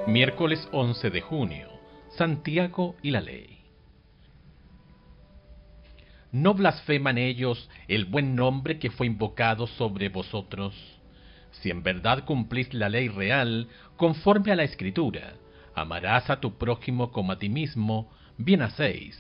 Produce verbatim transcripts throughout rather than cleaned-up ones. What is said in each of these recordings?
Miércoles once de junio. Santiago y la ley. No blasfeman ellos el buen nombre que fue invocado sobre vosotros. Si en verdad cumplís la ley real, conforme a la Escritura, amarás a tu prójimo como a ti mismo, bien hacéis.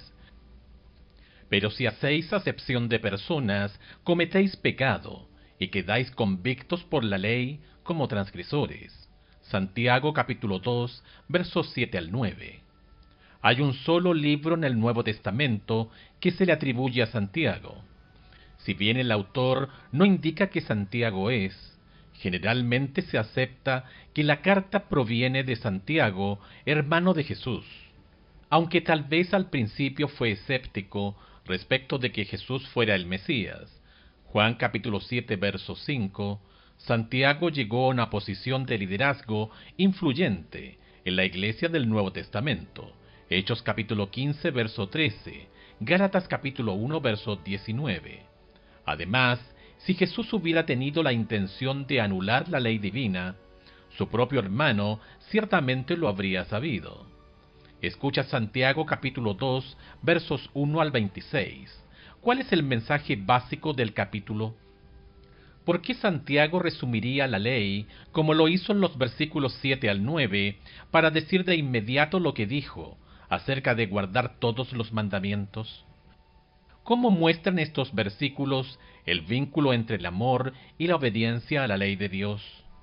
Pero si hacéis acepción de personas, cometéis pecado, y quedáis convictos por la ley como transgresores. Santiago capítulo dos, versos siete al nueve. Hay un solo libro en el Nuevo Testamento que se le atribuye a Santiago. Si bien el autor no indica que Santiago es, generalmente se acepta que la carta proviene de Santiago, hermano de Jesús. Aunque tal vez al principio fue escéptico respecto de que Jesús fuera el Mesías. Juan capítulo siete, verso cinco, Santiago llegó a una posición de liderazgo influyente en la Iglesia del Nuevo Testamento. Hechos capítulo quince, verso trece, Gálatas capítulo uno, verso diecinueve. Además, si Jesús hubiera tenido la intención de anular la ley divina, su propio hermano ciertamente lo habría sabido. Escucha Santiago capítulo dos, versos uno al veintiséis. ¿Cuál es el mensaje básico del capítulo? ¿Por qué Santiago resumiría la ley, como lo hizo en los versículos siete al nueve, para decir de inmediato lo que dijo acerca de guardar todos los mandamientos? ¿Cómo muestran estos versículos el vínculo entre el amor y la obediencia a la ley de Dios?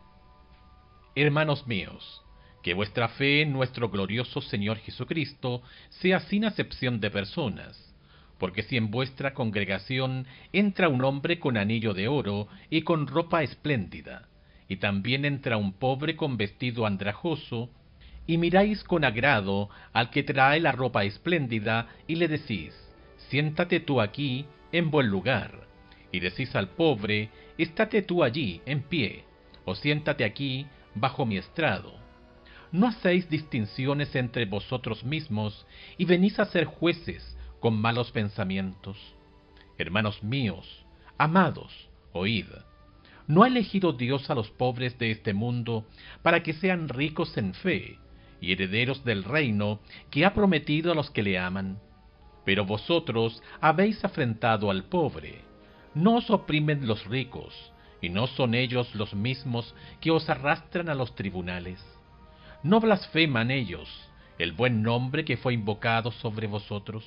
Hermanos míos, que vuestra fe en nuestro glorioso Señor Jesucristo sea sin acepción de personas. Porque si en vuestra congregación entra un hombre con anillo de oro y con ropa espléndida, y también entra un pobre con vestido andrajoso, y miráis con agrado al que trae la ropa espléndida, y le decís, siéntate tú aquí en buen lugar, y decís al pobre, estate tú allí en pie, o siéntate aquí bajo mi estrado. ¿No hacéis distinciones entre vosotros mismos, y venís a ser jueces con malos pensamientos? Hermanos míos, amados, oíd. ¿No ha elegido Dios a los pobres de este mundo para que sean ricos en fe y herederos del reino que ha prometido a los que le aman? Pero vosotros habéis afrentado al pobre. No os oprimen los ricos, y no son ellos los mismos que os arrastran a los tribunales. ¿No blasfeman ellos el buen nombre que fue invocado sobre vosotros?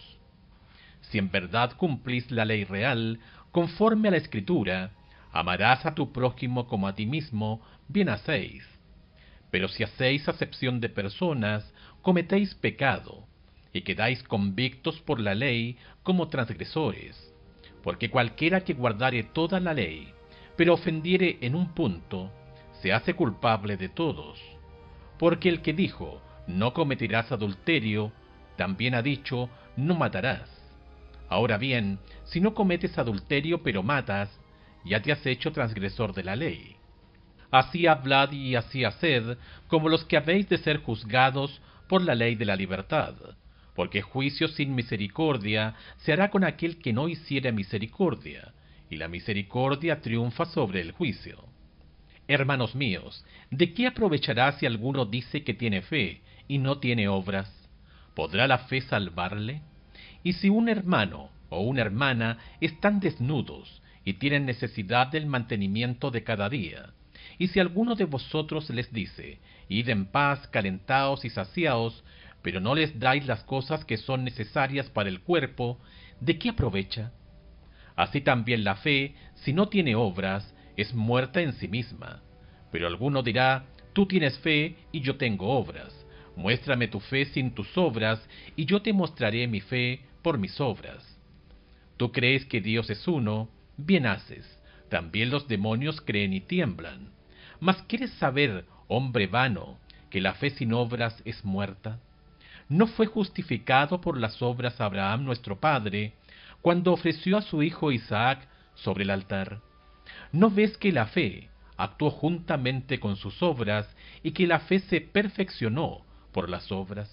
Si en verdad cumplís la ley real, conforme a la Escritura, amarás a tu prójimo como a ti mismo, bien hacéis. Pero si hacéis acepción de personas, cometéis pecado, y quedáis convictos por la ley como transgresores. Porque cualquiera que guardare toda la ley, pero ofendiere en un punto, se hace culpable de todos. Porque el que dijo, no cometerás adulterio, también ha dicho, no matarás. Ahora bien, si no cometes adulterio pero matas, ya te has hecho transgresor de la ley. Así hablad y así haced, como los que habéis de ser juzgados por la ley de la libertad, porque juicio sin misericordia se hará con aquel que no hiciere misericordia, y la misericordia triunfa sobre el juicio. Hermanos míos, ¿de qué aprovechará si alguno dice que tiene fe y no tiene obras? ¿Podrá la fe salvarle? Y si un hermano o una hermana están desnudos y tienen necesidad del mantenimiento de cada día, y si alguno de vosotros les dice, id en paz, calentaos y saciaos, pero no les dais las cosas que son necesarias para el cuerpo, ¿de qué aprovecha? Así también la fe, si no tiene obras, es muerta en sí misma. Pero alguno dirá, tú tienes fe y yo tengo obras. Muéstrame tu fe sin tus obras, y yo te mostraré mi fe por mis obras. Tú crees que Dios es uno, bien haces. También los demonios creen y tiemblan. Mas ¿quieres saber, hombre vano, que la fe sin obras es muerta? ¿No fue justificado por las obras Abraham nuestro padre, cuando ofreció a su hijo Isaac sobre el altar? ¿No ves que la fe actuó juntamente con sus obras, y que la fe se perfeccionó por las obras?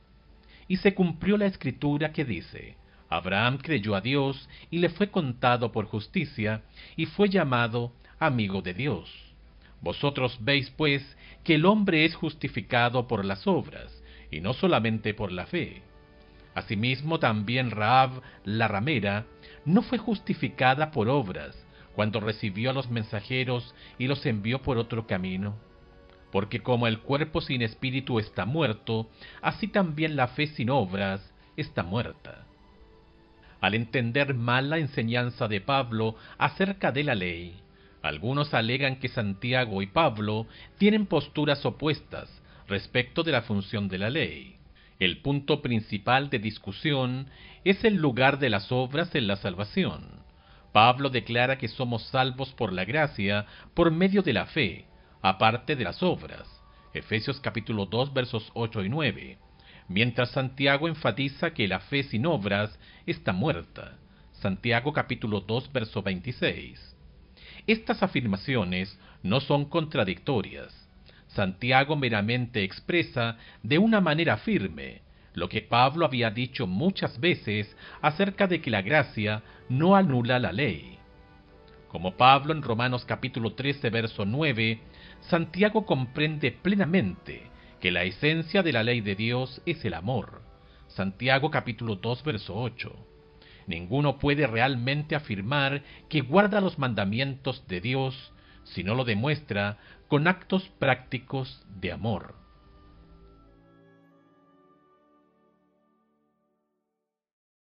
Y se cumplió la escritura que dice, Abraham creyó a Dios, y le fue contado por justicia, y fue llamado amigo de Dios. Vosotros veis, pues, que el hombre es justificado por las obras, y no solamente por la fe. Asimismo también Rahab, la ramera, no fue justificada por obras, cuando recibió a los mensajeros y los envió por otro camino. Porque como el cuerpo sin espíritu está muerto, así también la fe sin obras está muerta. Al entender mal la enseñanza de Pablo acerca de la ley, algunos alegan que Santiago y Pablo tienen posturas opuestas respecto de la función de la ley. El punto principal de discusión es el lugar de las obras en la salvación. Pablo declara que somos salvos por la gracia por medio de la fe, aparte de las obras. Efesios capítulo dos versos ocho y nueve. Mientras Santiago enfatiza que la fe sin obras está muerta. Santiago capítulo dos verso veintiséis. Estas afirmaciones no son contradictorias. Santiago meramente expresa de una manera firme lo que Pablo había dicho muchas veces acerca de que la gracia no anula la ley. Como Pablo en Romanos capítulo trece verso nueve, Santiago comprende plenamente que la esencia de la ley de Dios es el amor. Santiago capítulo dos verso ocho. Ninguno puede realmente afirmar que guarda los mandamientos de Dios si no lo demuestra con actos prácticos de amor.